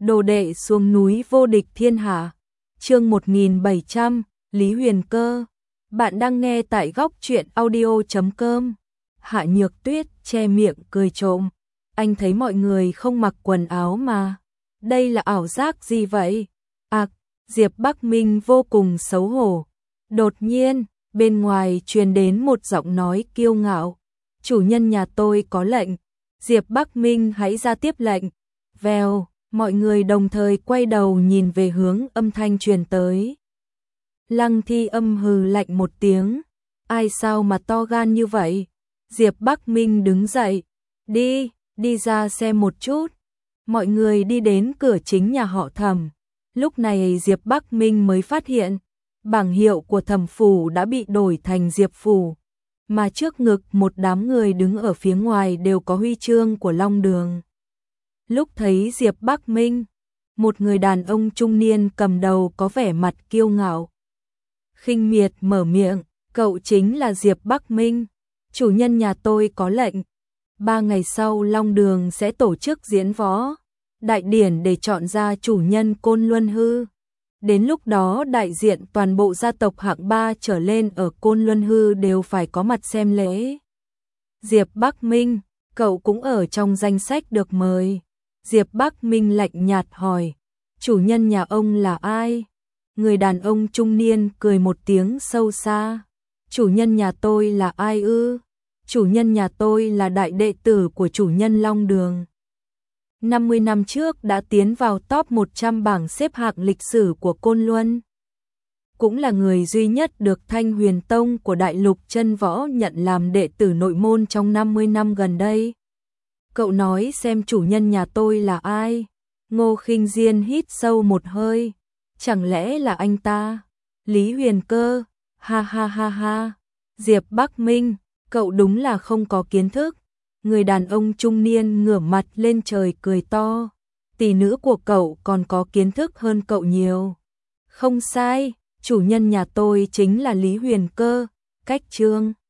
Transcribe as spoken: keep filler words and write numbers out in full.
Đồ đệ xuống núi vô địch thiên hạ. Chương một nghìn bảy trăm, Lý Huyền Cơ. Bạn đang nghe tại góc truyện audio chấm com. Hạ Nhược Tuyết che miệng cười trộm. Anh thấy mọi người không mặc quần áo mà. Đây là ảo giác gì vậy? À, Diệp Bắc Minh vô cùng xấu hổ. Đột nhiên, bên ngoài truyền đến một giọng nói kiêu ngạo. Chủ nhân nhà tôi có lệnh. Diệp Bắc Minh hãy ra tiếp lệnh. Vèo, mọi người đồng thời quay đầu nhìn về hướng âm thanh truyền tới. Lăng Thi Âm hừ lạnh một tiếng. Ai sao mà to gan như vậy? Diệp Bắc Minh đứng dậy. Đi, đi ra xem một chút. Mọi người đi đến cửa chính nhà họ Thẩm. Lúc này Diệp Bắc Minh mới phát hiện, bảng hiệu của Thẩm phủ đã bị đổi thành Diệp phủ, mà trước ngực một đám người đứng ở phía ngoài đều có huy chương của Long Đường. Lúc thấy Diệp Bắc Minh, một người đàn ông trung niên cầm đầu có vẻ mặt kiêu ngạo, khinh miệt mở miệng, cậu chính là Diệp Bắc Minh, chủ nhân nhà tôi có lệnh. Ba ngày sau Long Đường sẽ tổ chức diễn võ đại điển để chọn ra chủ nhân Côn Luân Hư. Đến lúc đó đại diện toàn bộ gia tộc hạng ba trở lên ở Côn Luân Hư đều phải có mặt xem lễ. Diệp Bắc Minh, cậu cũng ở trong danh sách được mời. Diệp Bắc Minh lạnh nhạt hỏi, chủ nhân nhà ông là ai? Người đàn ông trung niên cười một tiếng sâu xa. Chủ nhân nhà tôi là ai ư? Chủ nhân nhà tôi là đại đệ tử của chủ nhân Long Đường. năm mươi năm trước đã tiến vào top một trăm bảng xếp hạng lịch sử của Côn Luân. Cũng là người duy nhất được Thanh Huyền Tông của Đại Lục Chân Võ nhận làm đệ tử nội môn trong năm mươi năm gần đây. Cậu nói xem chủ nhân nhà tôi là ai? Ngô Khinh Diên hít sâu một hơi. Chẳng lẽ là anh ta? Lý Huyền Cơ, ha ha ha ha. Diệp Bắc Minh, cậu đúng là không có kiến thức. Người đàn ông trung niên ngửa mặt lên trời cười to. Tỷ nữ của cậu còn có kiến thức hơn cậu nhiều. Không sai, chủ nhân nhà tôi chính là Lý Huyền Cơ. Cách chương